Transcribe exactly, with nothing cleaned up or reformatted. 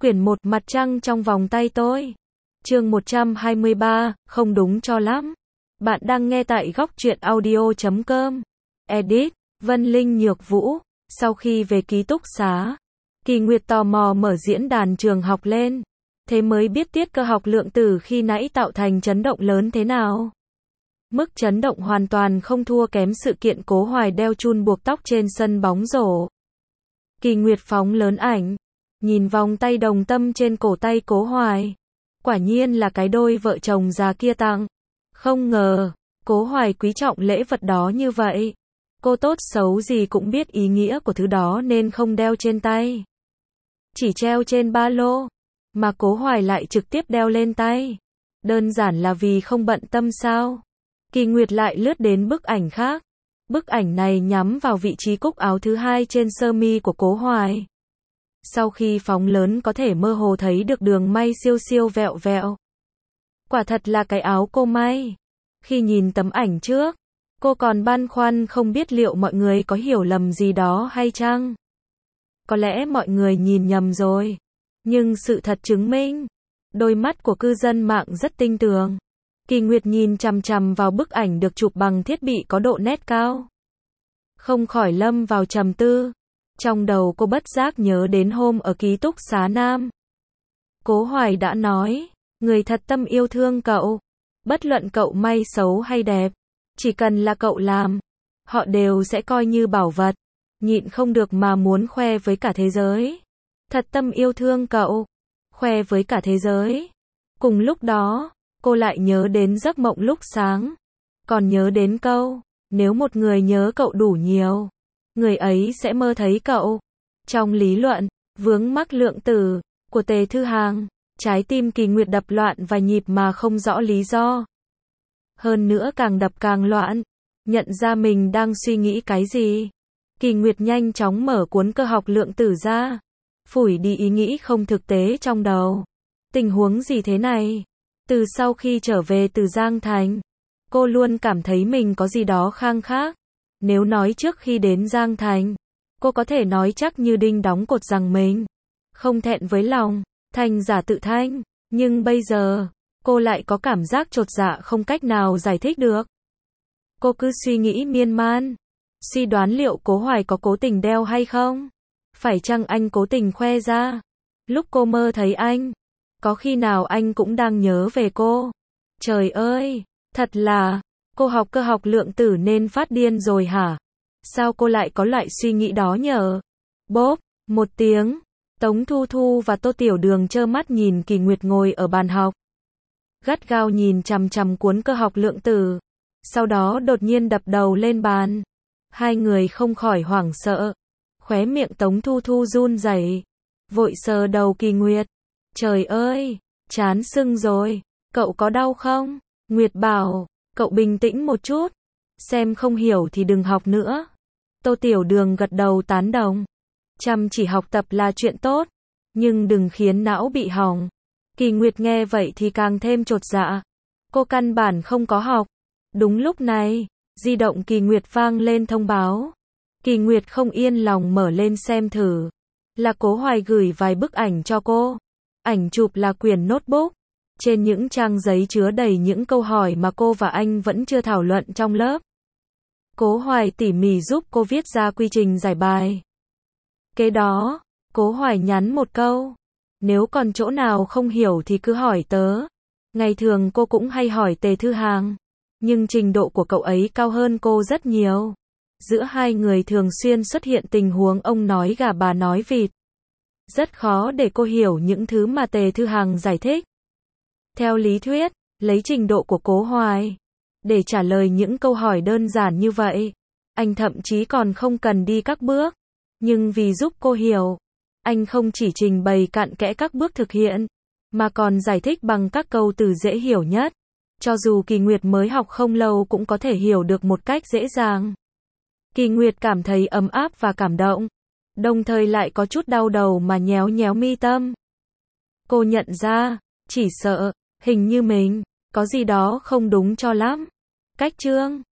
Quyển một, Mặt trăng trong vòng tay tôi. Chương một trăm hai mươi ba, không đúng cho lắm. Bạn đang nghe tại góc truyện audio chấm com. Edit, Vân Linh Nhược Vũ. Sau khi về ký túc xá, Kỳ Nguyệt tò mò mở diễn đàn trường học lên. Thế mới biết tiết cơ học lượng tử khi nãy tạo thành chấn động lớn thế nào. Mức chấn động hoàn toàn không thua kém sự kiện Cố Hoài đeo chun buộc tóc trên sân bóng rổ. Kỳ Nguyệt phóng lớn ảnh, nhìn vòng tay đồng tâm trên cổ tay Cố Hoài. Quả nhiên là cái đôi vợ chồng già kia tặng. Không ngờ, Cố Hoài quý trọng lễ vật đó như vậy. Cô tốt xấu gì cũng biết ý nghĩa của thứ đó nên không đeo trên tay. Chỉ treo trên ba lô, mà Cố Hoài lại trực tiếp đeo lên tay. Đơn giản là vì không bận tâm sao? Kỳ Nguyệt lại lướt đến bức ảnh khác. Bức ảnh này nhắm vào vị trí cúc áo thứ hai trên sơ mi của Cố Hoài. Sau khi phóng lớn có thể mơ hồ thấy được đường may siêu siêu vẹo vẹo. Quả thật là cái áo cô may. Khi nhìn tấm ảnh trước, cô còn băn khoăn không biết liệu mọi người có hiểu lầm gì đó hay chăng. Có lẽ mọi người nhìn nhầm rồi. Nhưng sự thật chứng minh, đôi mắt của cư dân mạng rất tinh tường. Kỳ Nguyệt nhìn chằm chằm vào bức ảnh được chụp bằng thiết bị có độ nét cao. Không khỏi lâm vào trầm tư. Trong đầu cô bất giác nhớ đến hôm ở ký túc xá Nam. Cố Hoài đã nói, người thật tâm yêu thương cậu. Bất luận cậu may xấu hay đẹp, chỉ cần là cậu làm, họ đều sẽ coi như bảo vật. Nhịn không được mà muốn khoe với cả thế giới. Thật tâm yêu thương cậu. Khoe với cả thế giới. Cùng lúc đó, cô lại nhớ đến giấc mộng lúc sáng. Còn nhớ đến câu, nếu một người nhớ cậu đủ nhiều, người ấy sẽ mơ thấy cậu. Trong lý luận, vướng mắc lượng tử của Tề Thư Hàng, trái tim Kỳ Nguyệt đập loạn và nhịp mà không rõ lý do. Hơn nữa càng đập càng loạn, nhận ra mình đang suy nghĩ cái gì. Kỳ Nguyệt nhanh chóng mở cuốn cơ học lượng tử ra, phủi đi ý nghĩ không thực tế trong đầu. Tình huống gì thế này? Từ sau khi trở về từ Giang Thành, cô luôn cảm thấy mình có gì đó khang khác. Nếu nói trước khi đến Giang Thành, cô có thể nói chắc như đinh đóng cột rằng mình không thẹn với lòng, thành giả tự thanh. Nhưng bây giờ, cô lại có cảm giác chột dạ không cách nào giải thích được. Cô cứ suy nghĩ miên man, suy đoán liệu Cố Hoài có cố tình đeo hay không? Phải chăng anh cố tình khoe ra? Lúc cô mơ thấy anh, có khi nào anh cũng đang nhớ về cô? Trời ơi, thật là, cô học cơ học lượng tử nên phát điên rồi hả? Sao cô lại có loại suy nghĩ đó nhở? Bốp, một tiếng, Tống Thu Thu và Tô Tiểu Đường trơ mắt nhìn Kỳ Nguyệt ngồi ở bàn học. Gắt gao nhìn chằm chằm cuốn cơ học lượng tử. Sau đó đột nhiên đập đầu lên bàn. Hai người không khỏi hoảng sợ. Khóe miệng Tống Thu Thu run rẩy, vội sờ đầu Kỳ Nguyệt. Trời ơi, trán sưng rồi, cậu có đau không? Nguyệt bảo, cậu bình tĩnh một chút, xem không hiểu thì đừng học nữa. Tô Tiểu Đường gật đầu tán đồng. Chăm chỉ học tập là chuyện tốt, nhưng đừng khiến não bị hỏng. Kỳ Nguyệt nghe vậy thì càng thêm chột dạ. Cô căn bản không có học. Đúng lúc này, di động Kỳ Nguyệt vang lên thông báo. Kỳ Nguyệt không yên lòng mở lên xem thử. Là Cố Hoài gửi vài bức ảnh cho cô. Ảnh chụp là quyển notebook. Trên những trang giấy chứa đầy những câu hỏi mà cô và anh vẫn chưa thảo luận trong lớp. Cố Hoài tỉ mỉ giúp cô viết ra quy trình giải bài. Kế đó, Cố Hoài nhắn một câu. Nếu còn chỗ nào không hiểu thì cứ hỏi tớ. Ngày thường cô cũng hay hỏi Tề Thư Hàng. Nhưng trình độ của cậu ấy cao hơn cô rất nhiều. Giữa hai người thường xuyên xuất hiện tình huống ông nói gà bà nói vịt. Rất khó để cô hiểu những thứ mà Tề Thư Hàng giải thích. Theo lý thuyết, lấy trình độ của Cố Hoài, để trả lời những câu hỏi đơn giản như vậy, anh thậm chí còn không cần đi các bước. Nhưng vì giúp cô hiểu, anh không chỉ trình bày cặn kẽ các bước thực hiện, mà còn giải thích bằng các câu từ dễ hiểu nhất. Cho dù Kỳ Nguyệt mới học không lâu cũng có thể hiểu được một cách dễ dàng. Kỳ Nguyệt cảm thấy ấm áp và cảm động, đồng thời lại có chút đau đầu mà nhéo nhéo mi tâm. Cô nhận ra, chỉ sợ, hình như mình có gì đó không đúng cho lắm. Cách chương